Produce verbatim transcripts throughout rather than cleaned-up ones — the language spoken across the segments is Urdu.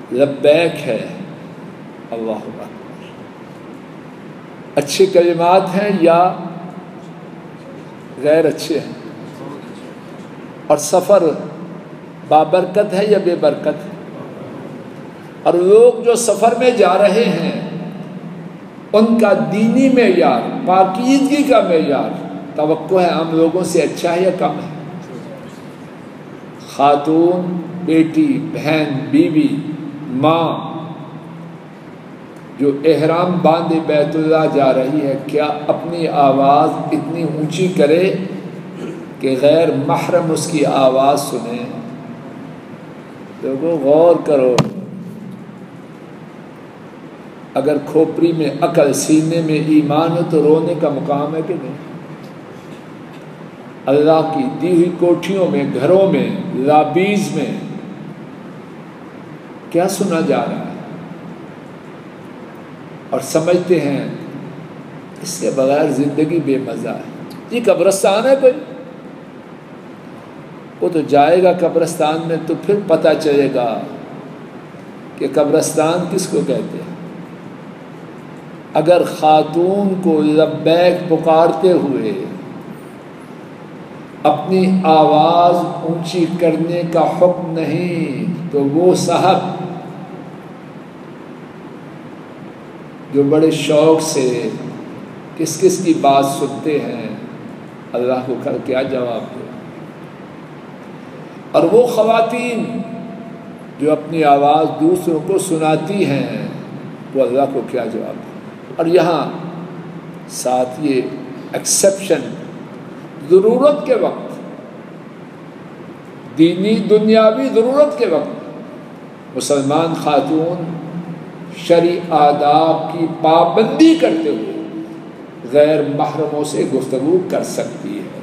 لبیک ہے، اللہ اکبر، اچھے کلمات ہیں یا غیر اچھے ہیں؟ اور سفر بابرکت ہے یا بے برکت ہے؟ اور لوگ جو سفر میں جا رہے ہیں ان کا دینی معیار، پاکیزگی کا معیار توقع ہے عام لوگوں سے اچھا ہے یا کم ہے؟ خاتون، بیٹی، بہن، بیوی، ماں جو احرام باندھے بیت اللہ جا رہی ہے، کیا اپنی آواز اتنی اونچی کرے کہ غیر محرم اس کی آواز سنے؟ لوگوں غور کرو، اگر کھوپڑی میں عقل، سینے میں ایمان ہو تو رونے کا مقام ہے کہ نہیں؟ اللہ کی دی ہوئی کوٹھیوں میں، گھروں میں، لابیز میں کیا سنا جا رہا ہے؟ اور سمجھتے ہیں اس کے بغیر زندگی بے مزہ ہے۔ یہ قبرستان ہے کوئی؟ وہ تو جائے گا قبرستان میں تو پھر پتہ چلے گا کہ قبرستان کس کو کہتے ہیں۔ اگر خاتون کو لبیک پکارتے ہوئے اپنی آواز اونچی کرنے کا حکم نہیں تو وہ صاحب جو بڑے شوق سے کس کس کی بات سنتے ہیں، اللہ کو کل کیا جواب دے؟ اور وہ خواتین جو اپنی آواز دوسروں کو سناتی ہیں وہ اللہ کو کیا جواب دے؟ اور یہاں ساتھ یہ ایکسیپشن، ضرورت کے وقت، دینی دنیاوی ضرورت کے وقت مسلمان خاتون شرعی آداب کی پابندی کرتے ہوئے غیر محرموں سے گفتگو کر سکتی ہے۔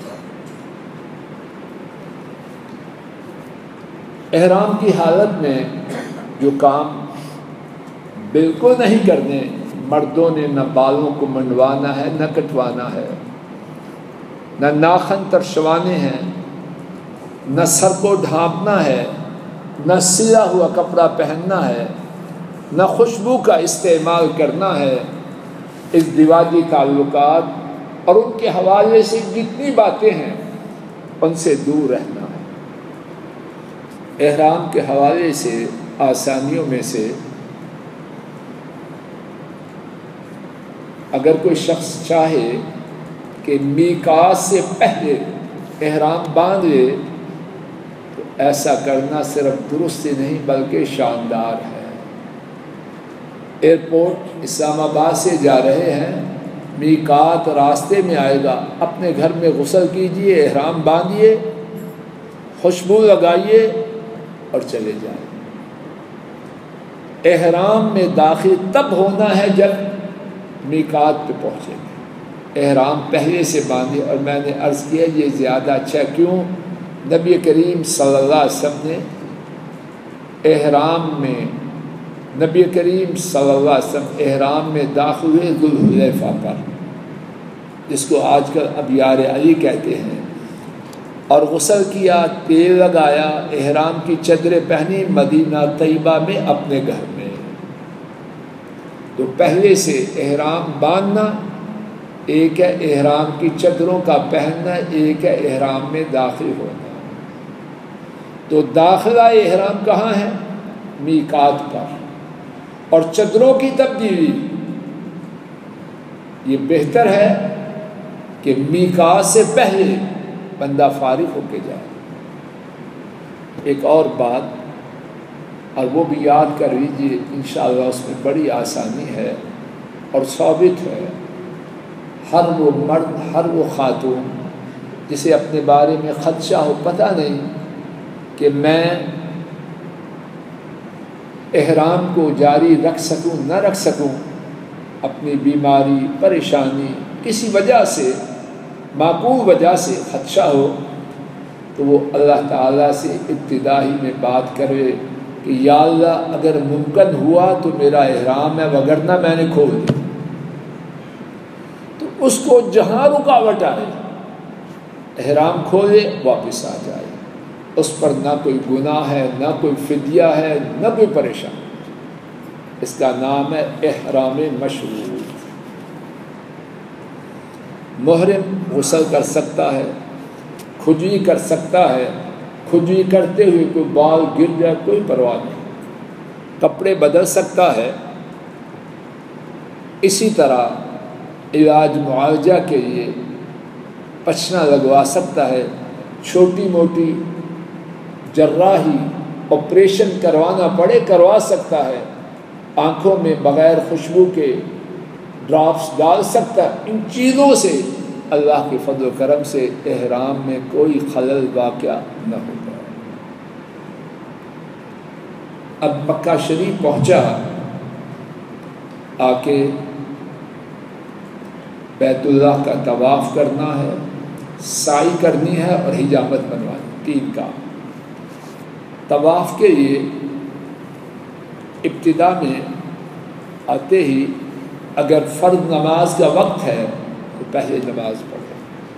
احرام کی حالت میں جو کام بالکل نہیں کرنے، مردوں نے نہ بالوں کو منڈوانا ہے، نہ کٹوانا ہے، نہ ناخن ترشوانے ہیں، نہ سر کو ڈھانپنا ہے، نہ سلا ہوا کپڑا پہننا ہے، نہ خوشبو کا استعمال کرنا ہے۔ ازدواجی تعلقات اور ان کے حوالے سے جتنی باتیں ہیں ان سے دور رہنا ہے۔ احرام کے حوالے سے آسانیوں میں سے اگر کوئی شخص چاہے کہ میقات سے پہلے احرام باندھ لے تو ایسا کرنا صرف درست ہی نہیں بلکہ شاندار ہے۔ ایئرپورٹ اسلام آباد سے جا رہے ہیں، میقات راستے میں آئے گا، اپنے گھر میں غسل کیجئے، احرام باندھیے، خوشبو لگائیے اور چلے جائیں۔ احرام میں داخل تب ہونا ہے جب میقات پہ پہنچے گے، احرام پہلے سے باندھے۔ اور میں نے عرض کیا یہ زیادہ اچھا کیوں؟ نبی کریم صلی اللہ علیہ وسلم نے احرام میں نبی کریم صلی اللہ علیہ وسلم احرام میں داخل ہوئے ذوالحلیفہ پر، جس کو آج کل اب یار علی کہتے ہیں، اور غسل کیا، تیل لگایا، احرام کی چادریں پہنی، مدینہ طیبہ میں اپنے گھر میں۔ تو پہلے سے احرام باندھنا ایک ہے، احرام کی چادروں کا پہننا ایک ہے، احرام میں داخل ہونا۔ تو داخلہ احرام کہاں ہے؟ میقات پر۔ اور چادروں کی تبدیلی یہ بہتر ہے کہ میقات سے پہلے بندہ فارغ ہو کے جائے۔ ایک اور بات، اور وہ بھی یاد کر لیجیے انشاءاللہ، اس میں بڑی آسانی ہے اور ثابت ہے۔ ہر وہ مرد، ہر وہ خاتون جسے اپنے بارے میں خدشہ ہو، پتہ نہیں کہ میں احرام کو جاری رکھ سکوں نہ رکھ سکوں، اپنی بیماری، پریشانی، کسی وجہ سے، معقول وجہ سے خدشہ ہو، تو وہ اللہ تعالیٰ سے ابتدائی میں بات کرے کہ یا اللہ اگر ممکن ہوا تو میرا احرام ہے، وگرنہ میں نے کھول دیا۔ تو اس کو جہاں رکاوٹ آئے احرام کھولے، واپس آ جائے۔ اس پر نہ کوئی گناہ ہے، نہ کوئی فدیہ ہے، نہ کوئی پریشان۔ اس کا نام ہے احرام مشروط۔ محرم غسل کر سکتا ہے، کھجی کر سکتا ہے، کھجی کرتے ہوئے کوئی بال گر جائے کوئی پرواہ نہیں، کپڑے بدل سکتا ہے۔ اسی طرح علاج معالجہ کے لیے پچنا لگوا سکتا ہے، چھوٹی موٹی جراحی آپریشن کروانا پڑے کروا سکتا ہے، آنکھوں میں بغیر خوشبو کے ڈراپس ڈال سکتا ہے۔ ان چیزوں سے اللہ کے فضل و کرم سے احرام میں کوئی خلل واقع نہ ہوگا۔ اب مکہ شریف پہنچا، آ کے بیت اللہ کا طواف کرنا ہے، سعی کرنی ہے اور حجامت بنوانی، تین کام۔ طواف کے لیے ابتدا میں آتے ہی اگر فرض نماز کا وقت ہے تو پہلے نماز پڑھے،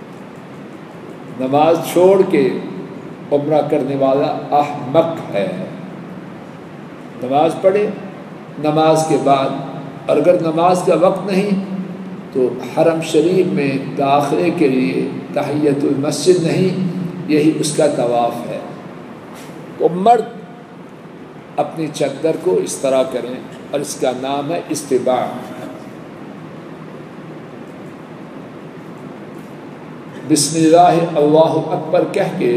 نماز چھوڑ کے عمرہ کرنے والا احمق ہے۔ نماز پڑھے، نماز کے بعد اور اگر نماز کا وقت نہیں تو حرم شریف میں داخلے کے لیے تحیۃ المسجد نہیں، یہی اس کا طواف ہے۔ تو مرد اپنی چادر کو اس طرح کریں اور اس کا نام ہے استباع۔ بسم اللہ اللہ اکبر کہہ کے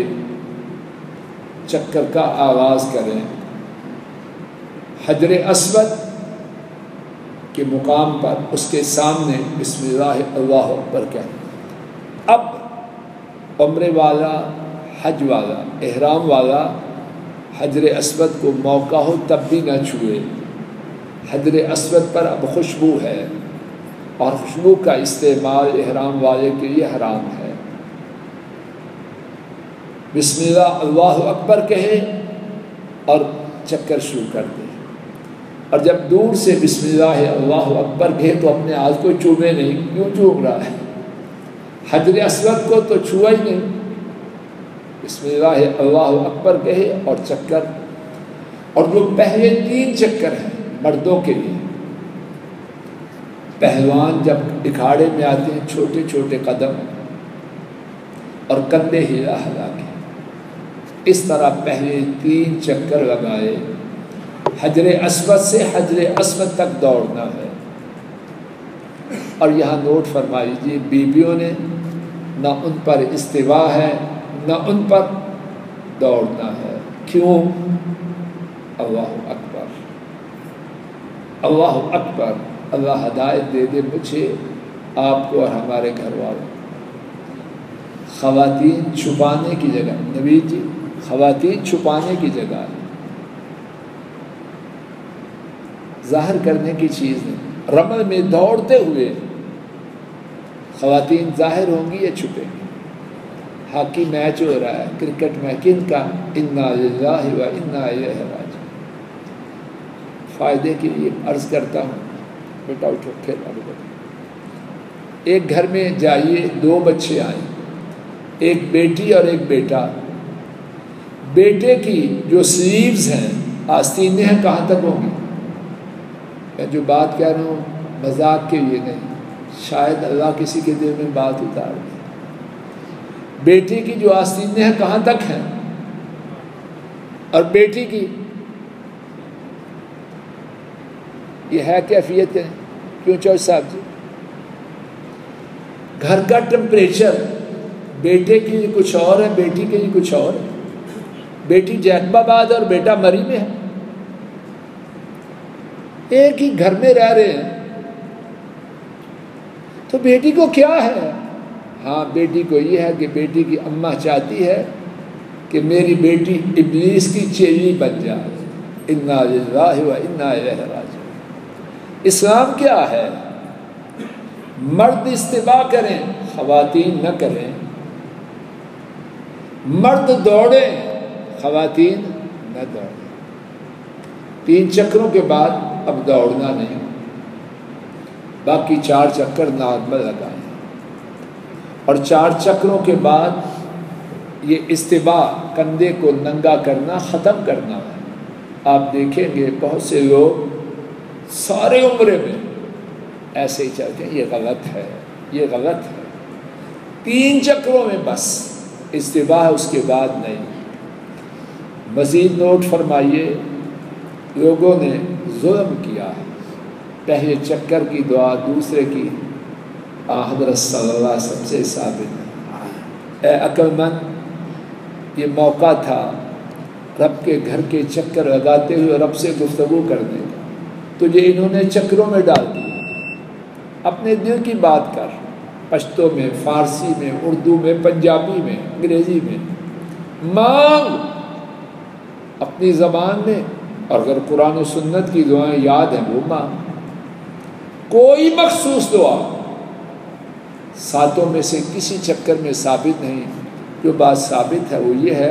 چکر کا آغاز کریں، حجر اسود کے مقام پر اس کے سامنے بسم اللہ اللہ اکبر کہیں۔ اب عمرے والا، حج والا، احرام والا حجر اسود کو موقع ہو تب بھی نہ چھوئے۔ حجر اسود پر اب خوشبو ہے اور خوشبو کا استعمال احرام والے کے لیے حرام ہے۔ بسم اللہ اللہ اکبر کہے اور چکر شروع کر دے، اور جب دور سے بسم اللہ اللہ اکبر کہے تو اپنے ہاتھ کو چومے نہیں، کیوں چوم رہا ہے؟ حجر اسود کو تو چھوا ہی نہیں۔ بسم اللہ اللہ اکبر کہے اور چکر، اور جو پہلے تین چکر ہیں مردوں کے لیے، پہلوان جب اکھاڑے میں آتے ہیں چھوٹے چھوٹے قدم اور کندھے ہلا ہلا کے اس طرح پہلے تین چکر لگائے، حجر اسود سے حجر اسود تک دوڑنا ہے۔ اور یہاں نوٹ فرما لیجیے، بیویوں نے نہ ان پر استوا ہے نہ ان پر دوڑنا ہے۔ کیوں؟ اللہ اکبر، اللہ اکبر۔ اللہ ہدایت دے دے مجھے، آپ کو اور ہمارے گھر والوں۔ خواتین چھپانے کی جگہ، نبی جی خواتین چھپانے کی جگہ ہے، ظاہر کرنے کی چیز نہیں۔ رمل میں دوڑتے ہوئے خواتین ظاہر ہوں گی یا چھپیں گی؟ ہاکی میچ ہو رہا ہے، کرکٹ میں، کن کا؟ انا للہ و انا الیہ راجعون۔ فائدے کے لیے عرض کرتا ہوں، بیٹا اٹھو، کھیلا بیٹا۔ ایک گھر میں جائیے، دو بچے آئیں، ایک بیٹی اور ایک بیٹا۔ بیٹے کی جو سلیوز ہیں، آستینیں ہیں، کہاں تک ہوں گی؟ میں جو بات کہہ رہا ہوں مذاق کے لیے نہیں، شاید اللہ کسی کے دل میں بات اتار دے۔ بیٹی کی جو آستینیں ہیں کہاں تک ہیں، اور بیٹی کی یہ ہے کیفیت ہے؟ کیوں چوہدری صاحب جی؟ گھر کا ٹمپریچر بیٹے کے لیے کچھ اور ہے، بیٹی کے لیے کچھ اور ہے۔ بیٹی جیکب آباد اور بیٹا مری میں ہے، ایک ہی گھر میں رہ رہے ہیں، تو بیٹی کو کیا ہے؟ ہاں، بیٹی کو یہ ہے کہ بیٹی کی اماں چاہتی ہے کہ میری بیٹی ابلیس کی چیلی بن جائے۔ انا للہ و انا الیہ راجعون۔ اسلام کیا ہے؟ مرد استباع کریں، خواتین نہ کریں۔ مرد دوڑیں، خواتین نہ دوڑیں۔ تین چکروں کے بعد اب دوڑنا نہیں، باقی چار چکر نارمل لگائیں، اور چار چکروں کے بعد یہ استباع کندھے کو ننگا کرنا ختم کرنا ہے۔ آپ دیکھیں گے بہت سے لوگ سارے عمرے میں ایسے ہی چلتے ہیں، یہ غلط ہے، یہ غلط ہے۔ تین چکروں میں بس استباح، اس کے بعد نہیں۔ مزید نوٹ فرمائیے، لوگوں نے ظلم کیا ہے، پہلے چکر کی دعا دوسرے کی حضرت صلی اللہ علیہ وسلم سے ثابت ہے۔ اے عقل مند، یہ موقع تھا رب کے گھر کے چکر لگاتے ہوئے رب سے گفتگو کرنے کا، تجھے انہوں نے چکروں میں ڈال دیا۔ اپنے دل کی بات کر، پشتو میں، فارسی میں، اردو میں، پنجابی میں، انگریزی میں مانگ، اپنی زبان میں، اور اگر قرآن و سنت کی دعائیں یاد ہیں وہ مانگ۔ کوئی مخصوص دعا ساتوں میں سے کسی چکر میں ثابت نہیں۔ جو بات ثابت ہے وہ یہ ہے،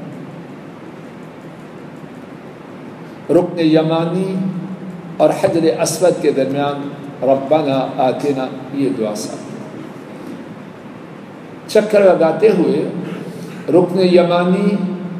رکن یمانی اور حجر اسود کے درمیان ربنا آتنا، یہ دعا ثابت۔ چکر لگاتے ہوئے رکن یمانی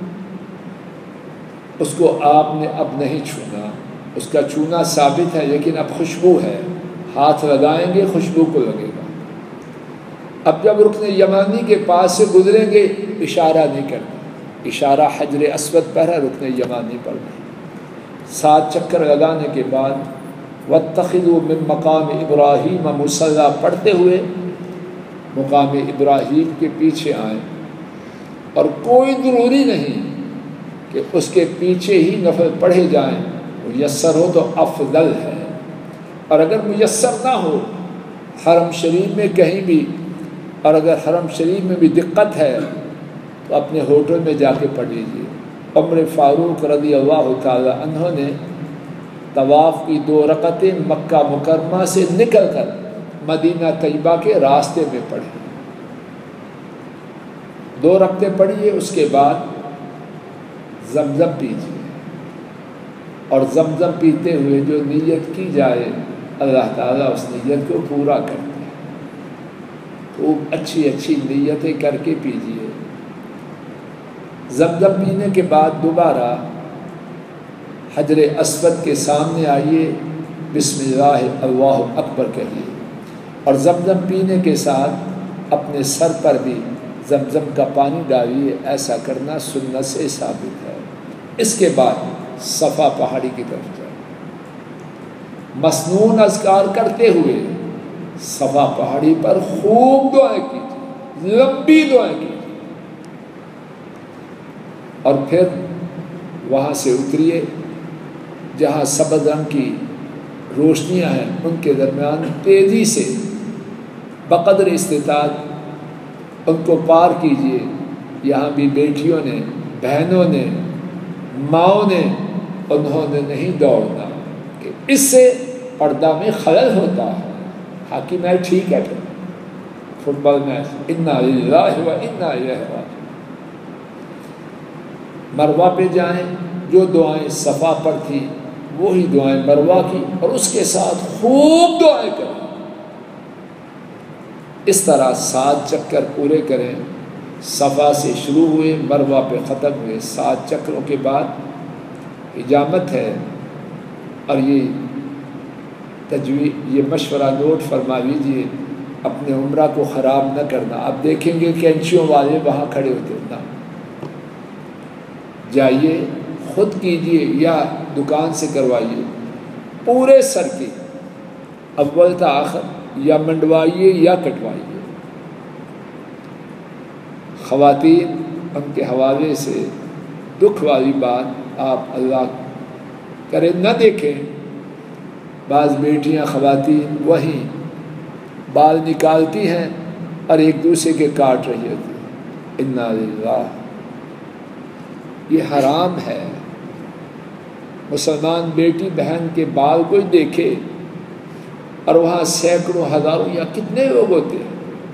اس کو آپ نے اب نہیں چھونا، اس کا چھونا ثابت ہے لیکن اب خوشبو ہے، ہاتھ لگائیں گے خوشبو کو لگے گا۔ اب جب رکن یمانی کے پاس سے گزریں گے اشارہ نہیں کرنا، اشارہ حجر اسود پر ہے، رکن یمانی پر نہیں۔ سات چکر لگانے کے بعد واتخذوا من مقام ابراہیم مصلی پڑھتے ہوئے مقام ابراہیم کے پیچھے آئیں، اور کوئی ضروری نہیں کہ اس کے پیچھے ہی نفل پڑھے جائیں، میسر ہو تو افضل ہے، اور اگر میسر نہ ہو حرم شریف میں کہیں بھی، اور اگر حرم شریف میں بھی دقت ہے تو اپنے ہوٹل میں جا کے پڑھ لیجیے۔ عمر فاروق رضی اللہ تعالی عنہ نے طواف کی دو رکعتیں مکہ مکرمہ سے نکل کر مدینہ طیبہ کے راستے میں پڑھی، دو رکعتیں پڑھیے، اس کے بعد زمزم پیجیے، اور زمزم پیتے ہوئے جو نیت کی جائے اللہ تعالیٰ اس نیت کو پورا کرتے ہیں۔ خوب اچھی اچھی نیتیں کر کے پیجیے۔ زمزم پینے کے بعد دوبارہ حجر اسود کے سامنے آئیے، بسم اللہ اللہ اکبر کہیے، اور زمزم پینے کے ساتھ اپنے سر پر بھی زمزم کا پانی ڈالیے۔ ایسا کرنا سنت سے ثابت ہے۔ اس کے بعد صفا پہاڑی کی طرف جائیں، مسنون اذکار کرتے ہوئے صفا پہاڑی پر خوب دعائیں کیجیے، لمبی دعائیں کیجیے، اور پھر وہاں سے اتریے، جہاں سبز رنگ کی روشنیاں ہیں ان کے درمیان تیزی سے بقدر استطاعت ان کو پار کیجیے۔ یہاں بھی بیٹیوں نے، بہنوں نے، ماؤں نے، انہوں نے نہیں دوڑنا کہ اس سے پردہ میں خلل ہوتا ہے۔ ہاکی میچ ٹھیک ہے، پھر فٹ بال میچ، انا للہ و انا الیہ راجعون۔ مروہ پہ جائیں، جو دعائیں صفا پر تھی وہی دعائیں مروہ کی، اور اس کے ساتھ خوب دعائیں کریں۔ اس طرح سات چکر پورے کریں، صفا سے شروع ہوئے مروہ پہ ختم ہوئے۔ سات چکروں کے بعد حجامت ہے، اور یہ تجویز، یہ مشورہ نوٹ فرما لیجیے، اپنے عمرہ کو خراب نہ کرنا۔ آپ دیکھیں گے کینچیوں والے وہاں کھڑے ہوتے ہیں، نہ جائیے خود کیجیے یا دکان سے کروائیے، پورے سر کی اول تا آخر یا منڈوائیے یا کٹوائیے۔ خواتین، ان کے حوالے سے دکھ والی بات آپ اللہ کرے نہ دیکھیں، بعض بیٹیاں خواتین وہیں بال نکالتی ہیں اور ایک دوسرے کے کاٹ رہی ہوتی ہیں۔ انا للہ، یہ حرام ہے۔ مسلمان بیٹی بہن کے بال کوئی دیکھے اور وہاں سینکڑوں ہزاروں یا کتنے لوگ ہوتے ہیں۔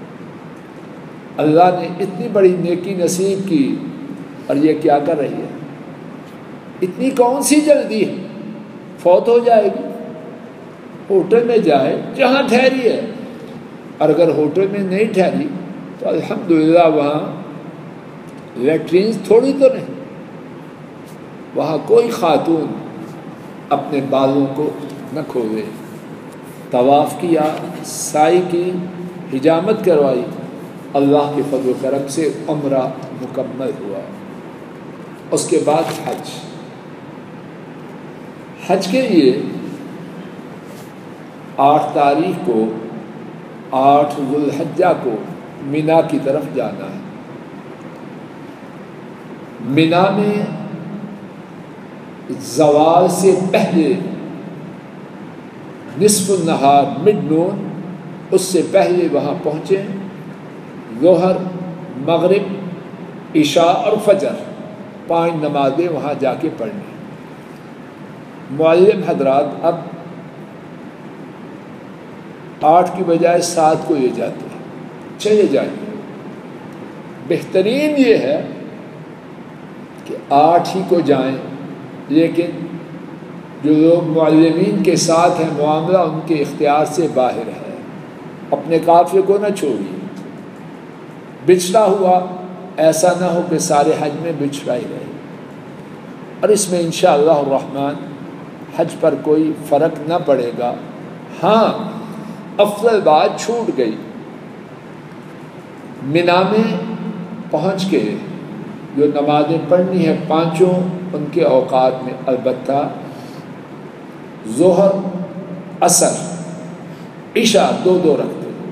اللہ نے اتنی بڑی نیکی نصیب کی اور یہ کیا کر رہی ہے؟ اتنی کون سی جلدی ہے؟ فوت ہو جائے گی، ہوٹل میں جائے جہاں ٹھہری ہے، اور اگر ہوٹل میں نہیں ٹھہری تو الحمدللہ وہاں لیٹرینز تھوڑی تو نہیں، وہاں کوئی خاتون اپنے بالوں کو نہ کھولے. طواف کیا، سائی کی، حجامت کروائی، اللہ کے فضل و کرم سے عمرہ مکمل ہوا. اس کے بعد حج. حج کے لیے آٹھ تاریخ کو، آٹھ ذو الحجہ کو مینا کی طرف جانا ہے. مینا میں زوال سے پہلے نصف النہار، مڈ نون، اس سے پہلے وہاں پہنچیں. ظہر، مغرب، عشاء اور فجر، پانچ نمازیں وہاں جا کے پڑھنی. معلم حضرات اب آٹھ کی بجائے سات کو لے جاتے ہیں، چلے جائیے. بہترین یہ ہے کہ آٹھ ہی کو جائیں، لیکن جو لوگ معلمین کے ساتھ ہیں معاملہ ان کے اختیار سے باہر ہے. اپنے قافلے کو نہ چھوڑیے. بچھڑا ہوا ایسا نہ ہو کہ سارے حج میں بچھڑا ہی رہے. اور اس میں انشاءاللہ الرحمن حج پر کوئی فرق نہ پڑے گا. ہاں، افضل بات چھوٹ گئی. مینا میں پہنچ کے جو نمازیں پڑھنی ہیں پانچوں، ان کے اوقات میں البتہ ظہر، عصر، عشاء دو دو رکھتے ہیں،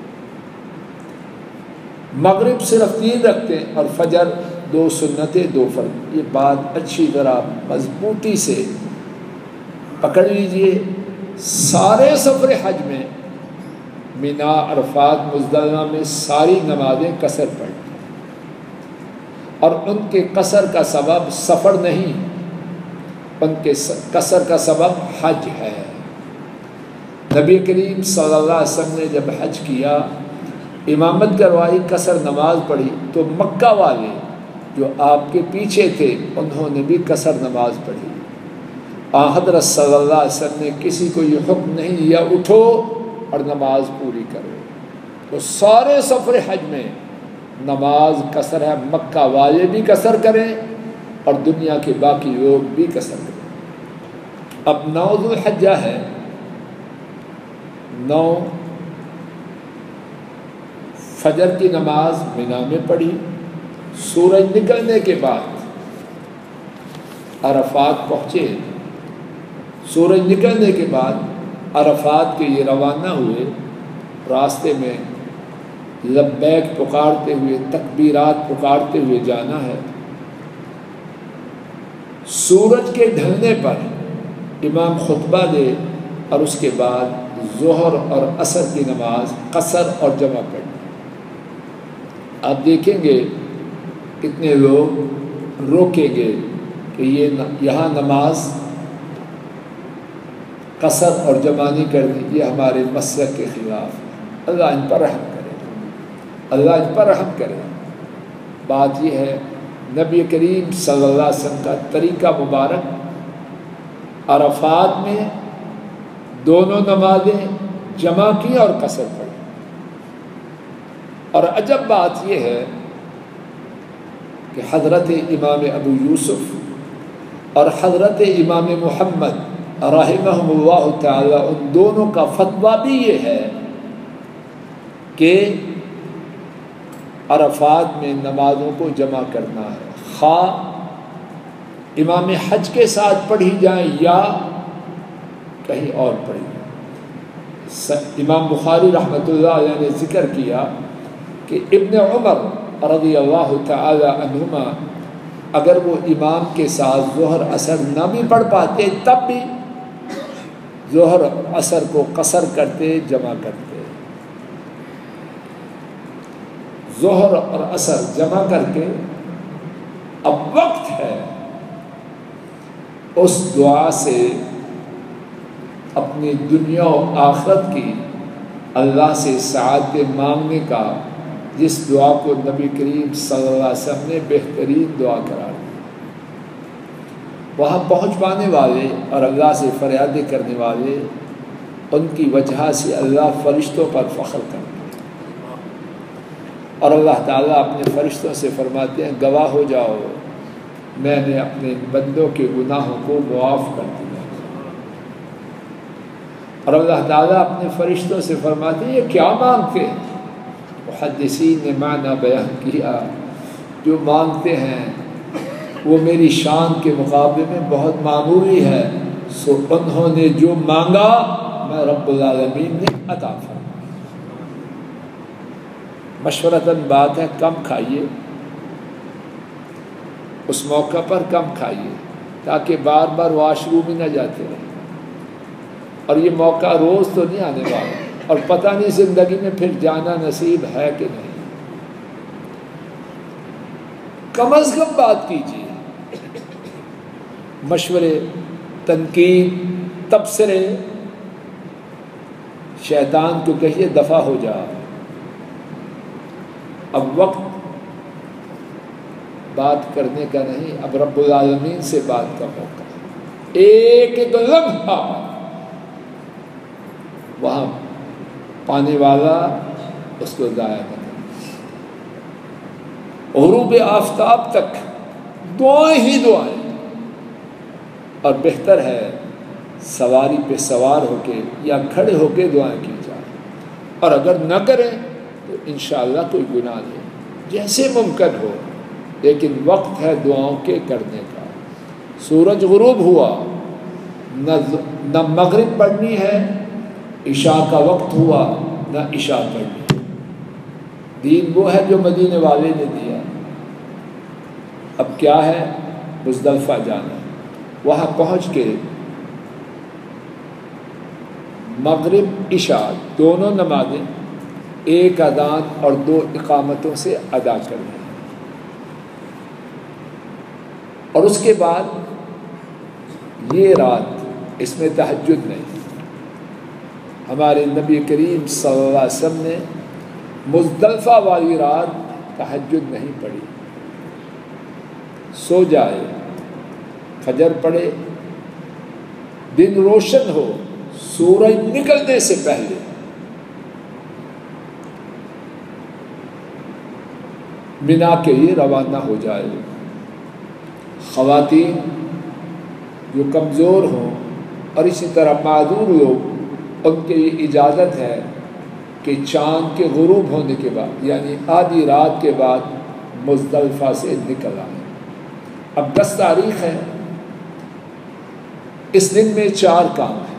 مغرب صرف تین رکھتے ہیں، اور فجر دو سنتیں دو فرض. یہ بات اچھی طرح مضبوطی سے پکڑ لیجئے. سارے سفر حج میں مینا، عرفات، مزدلفہ میں ساری نمازیں قصر پڑھیں، اور ان کے قصر کا سبب سفر نہیں، ان کے قصر کا سبب حج ہے. نبی کریم صلی اللہ علیہ وسلم نے جب حج کیا، امامت کروائی، قصر نماز پڑھی، تو مکہ والے جو آپ کے پیچھے تھے انہوں نے بھی قصر نماز پڑھی. آن حضرت صلی اللہ علیہ وسلم نے کسی کو یہ حکم نہیں دیا اٹھو اور نماز پوری کرو. تو سارے سفر حج میں نماز قصر ہے. مکہ والے بھی قصر کریں اور دنیا کے باقی لوگ بھی قصر کریں. اب نو ذو الحجہ ہے. نو فجر کی نماز مینا میں پڑھی. سورج نکلنے کے بعد عرفات پہنچے. سورج نکلنے کے بعد عرفات کے لیے روانہ ہوئے. راستے میں لبیک پکارتے ہوئے، تکبیرات پکارتے ہوئے جانا ہے. سورج کے ڈھلنے پر امام خطبہ دے اور اس کے بعد ظہر اور عصر کی نماز قصر اور جمع پڑھیں. آپ دیکھیں گے کتنے لوگ روکیں گے کہ یہ یہاں نماز قصر اور جمع نہیں کرنی، یہ ہمارے مسلک کے خلاف. اللہ ان پر رحم کرے، اللہ ان پر رحم کرے. بات یہ ہے نبی کریم صلی اللہ علیہ وسلم کا طریقہ مبارک، عرفات میں دونوں نمازیں جمع کی اور قصر پڑھی. اور عجب بات یہ ہے کہ حضرت امام ابو یوسف اور حضرت امام محمد رحمہم اللہ تعالی، ان دونوں کا فتویٰ بھی یہ ہے کہ عرفات میں نمازوں کو جمع کرنا ہے، خواہ امام حج کے ساتھ پڑھی جائیں یا کہیں اور پڑھی جائیں. امام بخاری رحمۃ اللہ علیہ نے ذکر کیا کہ ابن عمر رضی اللہ تعالی عنہما اگر وہ امام کے ساتھ ظہر عصر نہ بھی پڑھ پاتے تب بھی ظہر عصر کو قصر کرتے، جمع کرتے. ظہر اور عصر جمع کر کے اب وقت ہے اس دعا سے اپنی دنیا و آخرت کی اللہ سے سعادت مانگنے کا، جس دعا کو نبی کریم صلی اللہ علیہ وسلم نے بہترین دعا قرار دی. وہاں پہنچ پانے والے اور اللہ سے فریادیں کرنے والے، ان کی وجہ سے اللہ فرشتوں پر فخر کرتے ہیں. اور اللہ تعالیٰ اپنے فرشتوں سے فرماتے ہیں گواہ ہو جاؤ میں نے اپنے بندوں کے گناہوں کو معاف کر دیا. اور اللہ تعالیٰ اپنے فرشتوں سے فرماتے ہیں یہ کیا مانگتے ہیں؟ محدثین نے معنی بیان کیا جو مانگتے ہیں وہ میری شان کے مقابلے میں بہت معمولی ہے، سو انہوں نے جو مانگا میں رب العالمین نے عطا فرمایا. مشورتاً بات ہے کم کھائیے، اس موقع پر کم کھائیے تاکہ بار بار واش روم ہی نہ جاتے رہیں. اور یہ موقع روز تو نہیں آنے والا اور پتہ نہیں زندگی میں پھر جانا نصیب ہے کہ نہیں. کم از کم بات کیجیے، مشورے، تنقید، تبصرے، شیطان کو کہیے دفع ہو جا. اب وقت بات کرنے کا نہیں، اب رب العالمین سے بات کا موقع ہے. ایک ایک لمحہ وہاں پانے والا اس کو ضائع نہ کرے. غروب آفتاب تک دعائیں ہی دعائیں، اور بہتر ہے سواری پہ سوار ہو کے یا کھڑے ہو کے دعائیں کی جائیں. اور اگر نہ کریں تو انشاءاللہ کوئی گناہ نہیں، جیسے ممکن ہو، لیکن وقت ہے دعاؤں کے کرنے کا. سورج غروب ہوا، نہ مغرب پڑھنی ہے، عشاء کا وقت ہوا نہ عشاء پڑھنی. دین وہ ہے جو مدینے والے نے دیا. اب کیا ہے؟ مزدلفہ جانا، وہاں پہنچ کے مغرب عشاء دونوں نمازیں ایک اذان اور دو اقامتوں سے ادا کرنا. اور اس کے بعد یہ رات، اس میں تہجد نہیں. ہمارے نبی کریم صلی اللہ علیہ وسلم نے مزدلفہ والی رات تہجد نہیں پڑھی. سو جائے، فجر پڑے، دن روشن ہو، سورج نکلنے سے پہلے منا کے لیے روانہ ہو جائے. خواتین جو کمزور ہوں اور اسی طرح معذور لوگ، ان کے لیے اجازت ہے کہ چاند کے غروب ہونے کے بعد یعنی آدھی رات کے بعد مزدلفہ سے نکل آئیں. اب دس تاریخ ہے، اس دن میں چار کام ہیں: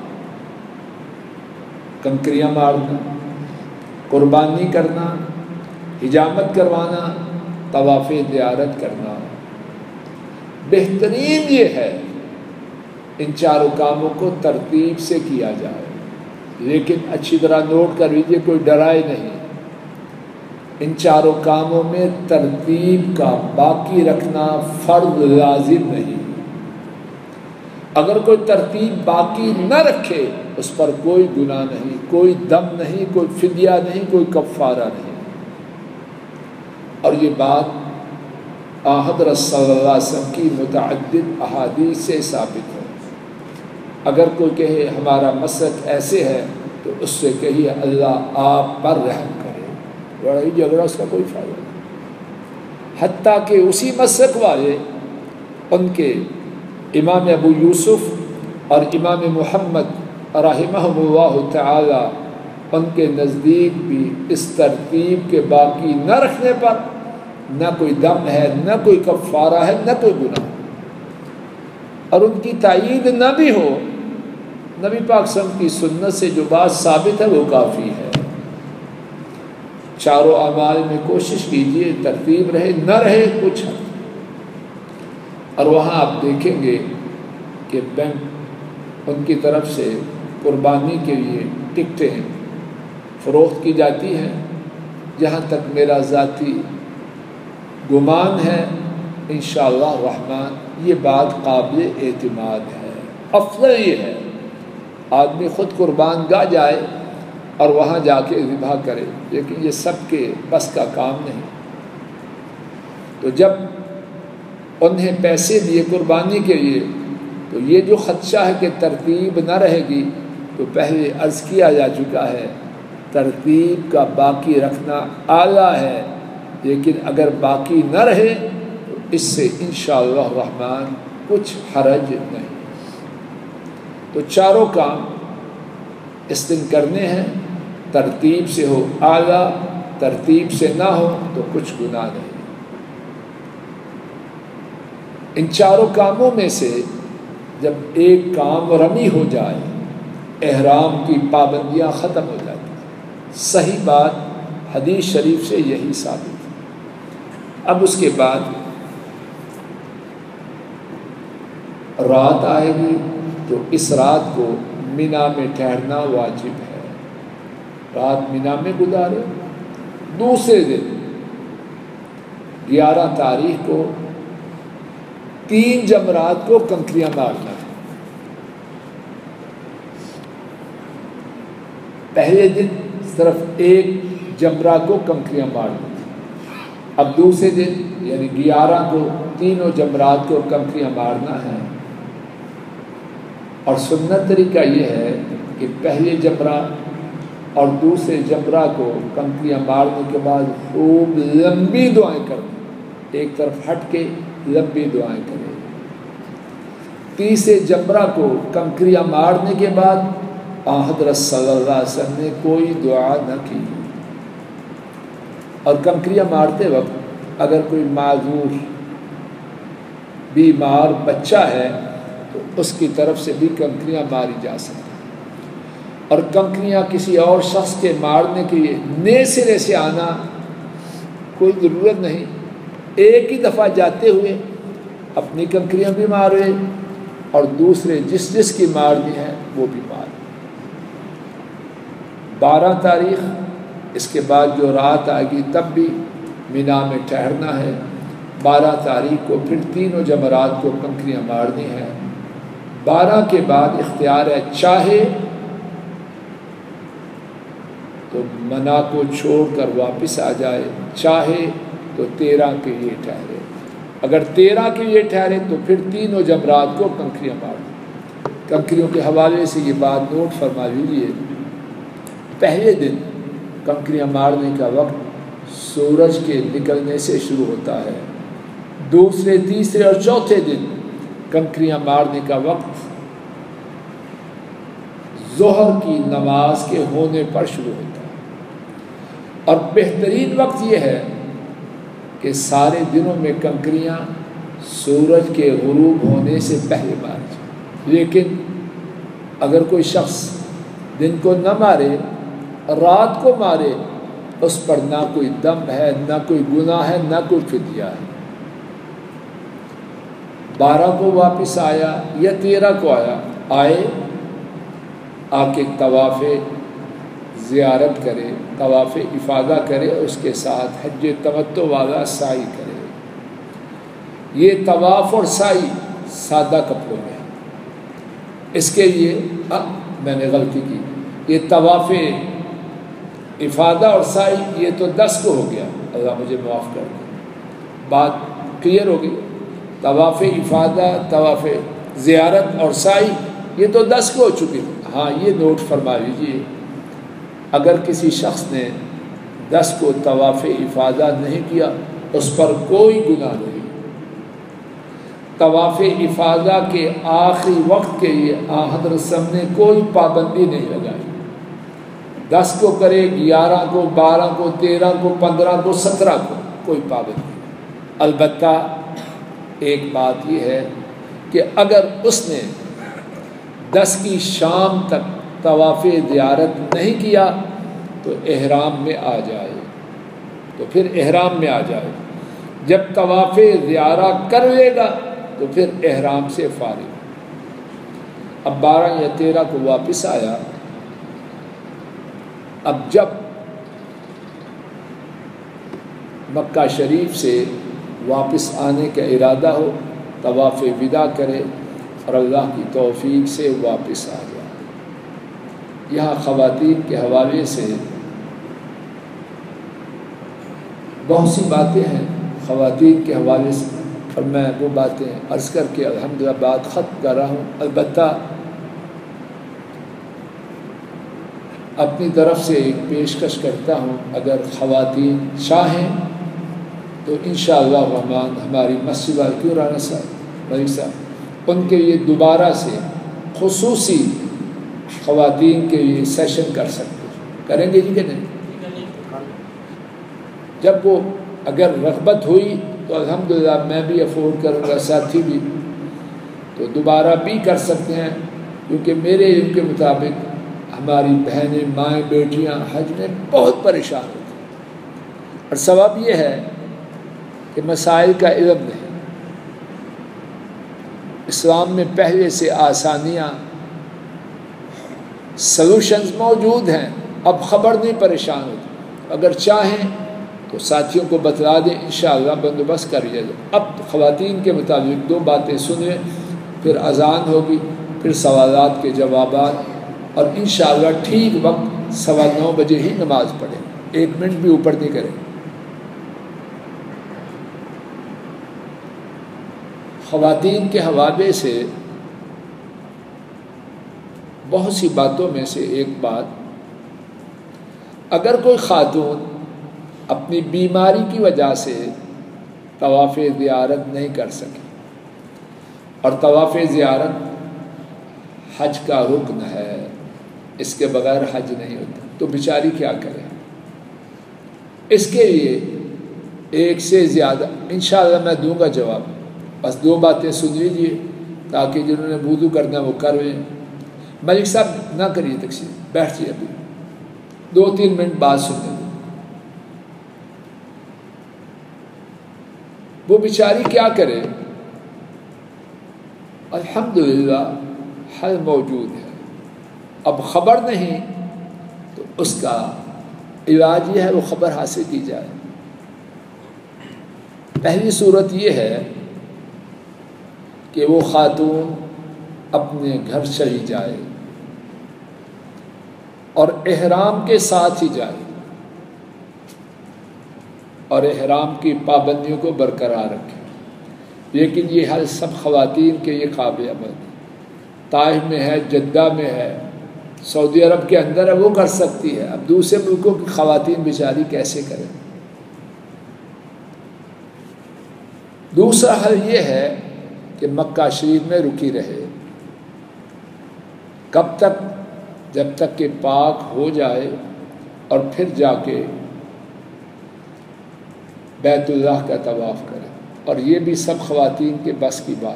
کنکریاں مارنا، قربانی کرنا، حجامت کروانا، طواف زیارت کرنا. بہترین یہ ہے ان چاروں کاموں کو ترتیب سے کیا جائے، لیکن اچھی طرح نوٹ کر لیجیے، کوئی ڈرائے نہیں. ان چاروں کاموں میں ترتیب کا باقی رکھنا فرض لازم نہیں. اگر کوئی ترتیب باقی نہ رکھے اس پر کوئی گناہ نہیں، کوئی دم نہیں، کوئی فدیہ نہیں، کوئی کفارہ نہیں. اور یہ بات حضرت صلی اللہ علیہ وسلم کی متعدد احادیث سے ثابت ہے. اگر کوئی کہے ہمارا مسلک ایسے ہے تو اس سے کہیے اللہ آپ پر رحم کرے، لڑائی جھگڑا اس کا کوئی فائدہ نہیں. حتیٰ کہ اسی مسلک والے ان کے امام ابو یوسف اور امام محمد رحمہم اللہ تعالی، ان کے نزدیک بھی اس ترتیب کے باقی نہ رکھنے پر نہ کوئی دم ہے، نہ کوئی کفارہ ہے، نہ کوئی گناہ. اور ان کی تائید نہ بھی ہو، نبی پاک صلی اللہ علیہ وسلم کی سنت سے جو بات ثابت ہے وہ کافی ہے. چاروں اعمال میں کوشش کیجیے ترتیب رہے، نہ رہے کچھ. اور وہاں آپ دیکھیں گے کہ بینک ان کی طرف سے قربانی کے لیے ٹکٹیں فروخت کی جاتی ہیں. جہاں تک میرا ذاتی گمان ہے انشاءاللہ الرحمن یہ بات قابل اعتماد ہے. افضل یہ ہے آدمی خود قربان گاہ جائے اور وہاں جا کے ذبح کرے، لیکن یہ سب کے بس کا کام نہیں. تو جب انہیں پیسے دیے قربانی کے لیے تو یہ جو خدشہ ہے کہ ترتیب نہ رہے گی، تو پہلے عرض کیا جا چکا ہے ترتیب کا باقی رکھنا اعلیٰ ہے لیکن اگر باقی نہ رہے تو اس سے انشاءاللہ الرحمن کچھ حرج نہیں۔ تو چاروں کام اس دن کرنے ہیں، ترتیب سے ہو اعلیٰ، ترتیب سے نہ ہو تو کچھ گناہ نہیں۔ ان چاروں کاموں میں سے جب ایک کام رمی ہو جائے احرام کی پابندیاں ختم ہو جاتی ہیں۔ صحیح بات حدیث شریف سے یہی ثابت ہے۔ اب اس کے بعد رات آئے گی تو اس رات کو مینا میں ٹھہرنا واجب ہے، رات مینا میں گزارے۔ دوسرے دن گیارہ تاریخ کو تین جمرات کو کنکریاں مارنا ہے۔ پہلے دن صرف ایک جمرہ کو کنکریاں مارنا ہے، اب دوسرے دن یعنی گیارہ کو تینوں جمرات کو کنکریاں مارنا ہے۔ اور سنت طریقہ یہ ہے کہ پہلے جمرہ اور دوسرے جمرہ کو کنکریاں مارنے کے بعد خوب لمبی دعائیں کریں، ایک طرف ہٹ کے لمبی دعائیں کریں۔ تیسرے جمرہ کو کنکریاں مارنے کے بعد آن حضرت صلی اللہ علیہ وسلم نے کوئی دعا نہ کی۔ اور کنکریاں مارتے وقت اگر کوئی معذور بیمار بچہ ہے تو اس کی طرف سے بھی کنکریاں ماری جا سکتی ہیں۔ اور کنکریاں کسی اور شخص کے مارنے کے لیے نئے سرے سے آنا کوئی ضرورت نہیں، ایک ہی دفعہ جاتے ہوئے اپنی کنکریاں بھی مارے اور دوسرے جس جس کی مارنی ہے وہ بھی مارے۔ بارہ تاریخ اس کے بعد جو رات آئے گی تب بھی مینا میں ٹھہرنا ہے۔ بارہ تاریخ کو پھر تینوں جمرات کو کنکریاں مارنی ہے۔ بارہ کے بعد اختیار ہے، چاہے تو منا کو چھوڑ کر واپس آ جائے، چاہے تو تیرہ کے لیے ٹھہرے۔ اگر تیرہ کے لیے ٹھہرے تو پھر تینوں جمرات کو کنکریاں مار دیں۔ کنکریوں کے حوالے سے یہ بات نوٹ فرما لیجیے، پہلے دن کنکریاں مارنے کا وقت سورج کے نکلنے سے شروع ہوتا ہے، دوسرے تیسرے اور چوتھے دن کنکریاں مارنے کا وقت ظہر کی نماز کے ہونے پر شروع ہوتا ہے۔ اور بہترین وقت یہ ہے کہ سارے دنوں میں کنکریاں سورج کے غروب ہونے سے پہلے ماری جائیں، لیکن اگر کوئی شخص دن کو نہ مارے، رات کو مارے، اس پر نہ کوئی دم ہے، نہ کوئی گناہ ہے، نہ کوئی فدیہ ہے۔ بارہ کو واپس آیا یا تیرہ کو آیا، آئے آ کے طواف زیارت کرے، طواف افاضہ کرے، اس کے ساتھ حج تمتع والا سعی کرے۔ یہ طواف اور سعی سادہ کپڑوں میں ہے، اس کے لیے اب میں نے غلطی کی، یہ طواف افاضہ اور سعی یہ تو دس کو ہو گیا، اللہ مجھے معاف کر دے، بات کلیئر ہو گئی۔ طواف افاضہ، طواف زیارت اور سعی یہ تو دس کو ہو چکی تھی۔ ہاں یہ نوٹ فرما لیجیے، اگر کسی شخص نے دس کو طواف افاضہ نہیں کیا اس پر کوئی گناہ نہیں۔ طواف افاضہ کے آخری وقت کے لیے آن حضرت صلی اللہ علیہ وسلم نے کوئی پابندی نہیں لگائی، دس کو کرے، گیارہ کو، بارہ کو، تیرہ کو، پندرہ کو، سترہ کو، کوئی پابندی نہیں۔ البتہ ایک بات یہ ہے کہ اگر اس نے دس کی شام تک طواف زیارت نہیں کیا تو احرام میں آ جائے، تو پھر احرام میں آ جائے، جب طواف زیارہ کر لے گا تو پھر احرام سے فارغ۔ اب بارہ یا تیرہ کو واپس آیا، اب جب مکہ شریف سے واپس آنے کا ارادہ ہو، طواف وداع کرے اور اللہ کی توفیق سے واپس آ جائے۔ یہاں خواتین کے حوالے سے بہت سی باتیں ہیں، خواتین کے حوالے سے، اور میں وہ باتیں عرض کر کے الحمدللہ بات ختم کر رہا ہوں۔ البتہ اپنی طرف سے ایک پیشکش کرتا ہوں، اگر خواتین چاہیں تو انشاءاللہ الرحمن ہماری مسجد والے کیوں رانا صاحب ملک صاحب ان کے لیے دوبارہ سے خصوصی خواتین کے لیے سیشن کر سکتے کریں گے جی کہ نہیں؟ جب وہ اگر رغبت ہوئی تو الحمدللہ میں بھی افورڈ کروں گا، ساتھی بھی، تو دوبارہ بھی کر سکتے ہیں، کیونکہ میرے علم کے مطابق ہماری بہنیں مائیں بیٹیاں حج میں بہت پریشان ہوتی ہیں، اور سبب یہ ہے کہ مسائل کا علم نہیں۔ اسلام میں پہلے سے آسانیاں سلوشنز موجود ہیں، اب خبر نہیں پریشان ہوتی، اگر چاہیں تو ساتھیوں کو بتلا دیں، انشاءاللہ بندوبست کر لیا جائے۔ اب خواتین کے متعلق دو باتیں سنیں، پھر اذان ہوگی، پھر سوالات کے جوابات، اور انشاءاللہ ٹھیک وقت سوا نو بجے ہی نماز پڑھیں، ایک منٹ بھی اوپر نہیں کریں۔ خواتین کے حوالے سے بہت سی باتوں میں سے ایک بات، اگر کوئی خاتون اپنی بیماری کی وجہ سے طواف زیارت نہیں کر سکے، اور طواف زیارت حج کا رکن ہے، اس کے بغیر حج نہیں ہوتا، تو بیچاری کیا کرے؟ اس کے لیے ایک سے زیادہ انشاءاللہ میں دوں گا جواب، بس دو باتیں سن لیجیے تاکہ جنہوں نے وضو کرنا وہ کر لیں۔ ملک صاحب نہ کریے تقسیم، بیٹھ جائیے، ابھی دو تین منٹ بعد سننے دیں۔ وہ بیچاری کیا کرے؟ الحمدللہ حل موجود ہے، اب خبر نہیں تو اس کا علاج یہ ہے وہ خبر حاصل کی جائے۔ پہلی صورت یہ ہے کہ وہ خاتون اپنے گھر چلی جائے اور احرام کے ساتھ ہی جائے، اور احرام کی پابندیوں کو برقرار رکھے، لیکن یہ حل سب خواتین کے یہ قابل عمل ہے۔ طائف میں ہے، جدہ میں ہے، سعودی عرب کے اندر ہے، وہ کر سکتی ہے، اب دوسرے ملکوں کی خواتین بیچاری کیسے کریں؟ دوسرا حل یہ ہے کہ مکہ شریف میں رکی رہے، کب تک؟ جب تک کہ پاک ہو جائے، اور پھر جا کے بیت اللہ کا طواف کرے، اور یہ بھی سب خواتین کے بس کی بات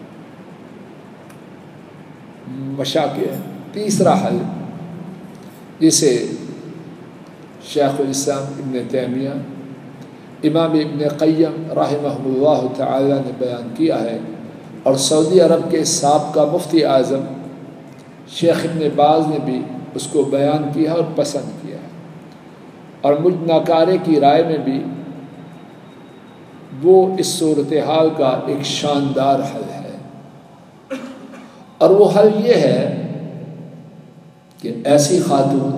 مشاکل ہے۔ تیسرا حل جسے شیخ الاسلام ابن تیمیہ، امام ابن قیم رحمہ اللہ تعالی نے بیان کیا ہے، اور سعودی عرب کے سابقہ مفتی اعظم شیخ ابن باز نے بھی اس کو بیان کیا اور پسند کیا ہے، اور مجھ ناکارے کی رائے میں بھی وہ اس صورتحال کا ایک شاندار حل ہے، اور وہ حل یہ ہے کہ ایسی خاتون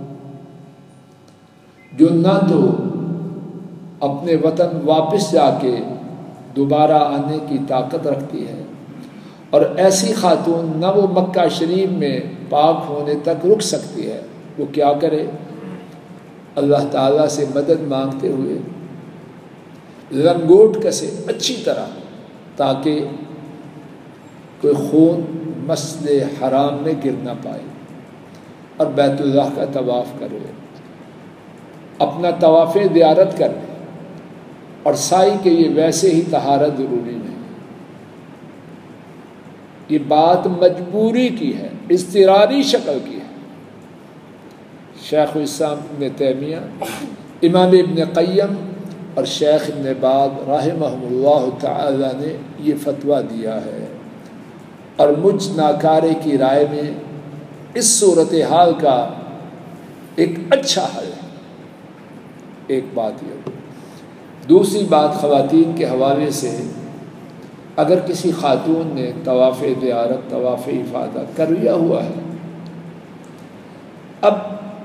جو نہ تو اپنے وطن واپس جا کے دوبارہ آنے کی طاقت رکھتی ہے، اور ایسی خاتون نہ وہ مکہ شریف میں پاک ہونے تک رک سکتی ہے، وہ کیا کرے؟ اللہ تعالیٰ سے مدد مانگتے ہوئے لنگوٹ کسے اچھی طرح، تاکہ کوئی خون مسجد حرام میں گر نہ پائے، اور بیت اللہ کا طواف کرے، اپنا طواف زیارت کر لے، اور سائی کے لیے ویسے ہی طہارت ضروری نہیں، یہ بات مجبوری کی ہے، اضطراری شکل کی ہے۔ شیخ الاسلام ابن تیمیہ، امام ابن قیم اور شیخ ابن باز رحمہ اللہ تعالی نے یہ فتویٰ دیا ہے، اور مجھ ناکارے کی رائے میں اس صورتحال کا ایک اچھا حل ہے۔ ایک بات یہ، دوسری بات خواتین کے حوالے سے، اگر کسی خاتون نے طواف زیارت، طواف افاضہ کر لیا ہوا ہے، اب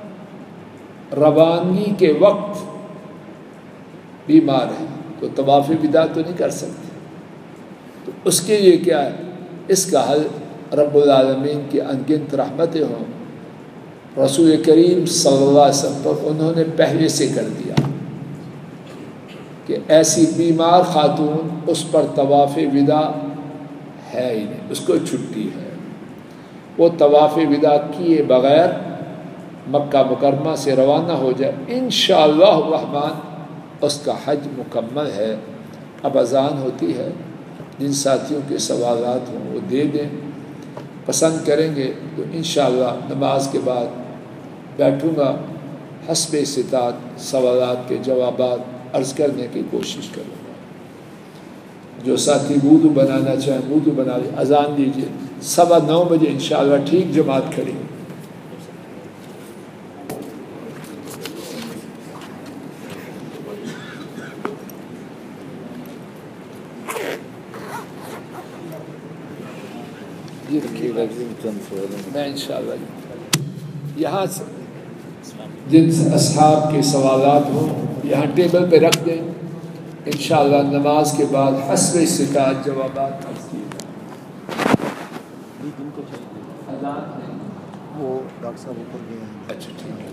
روانگی کے وقت بیمار ہے تو طواف وداع تو نہیں کر سکتے، تو اس کے لیے کیا ہے؟ اس کا حل رب العالمین کی انگنت رحمتیں ہوں، رسول کریم صلی اللہ علیہ وسلم پر انہوں نے پہلے سے کر دیا کہ ایسی بیمار خاتون اس پر طواف ودا ہے ہی نہیں، اس کو چھٹی ہے، وہ طواف ودا کیے بغیر مکہ مکرمہ سے روانہ ہو جائے، انشاءاللہ الرحمن اس کا حج مکمل ہے۔ اب اذان ہوتی ہے، جن ساتھیوں کے سوالات ہوں وہ دے دیں، پسند کریں گے تو انشاءاللہ نماز کے بعد بیٹھوں گا، حسب استطاعت سوالات کے جوابات عرض کرنے کی کوشش کروں گا۔ جو ساتھی وضو بنانا چاہیں وضو بنا لیں، اذان دیجیے، سوا نو بجے انشاءاللہ ٹھیک جماعت کھڑی۔ یہ رکھیے گا میں انشاءاللہ یہاں سے جن اصحاب کے سوالات ہوں یہاں ٹیبل پہ رکھ دیں، انشاءاللہ نماز کے بعد حسب استطاعت جوابات عرض کیے گا۔ وہ ڈاکٹر صاحب اوپر گئے ہیں۔ اچھا ٹھیک ہے۔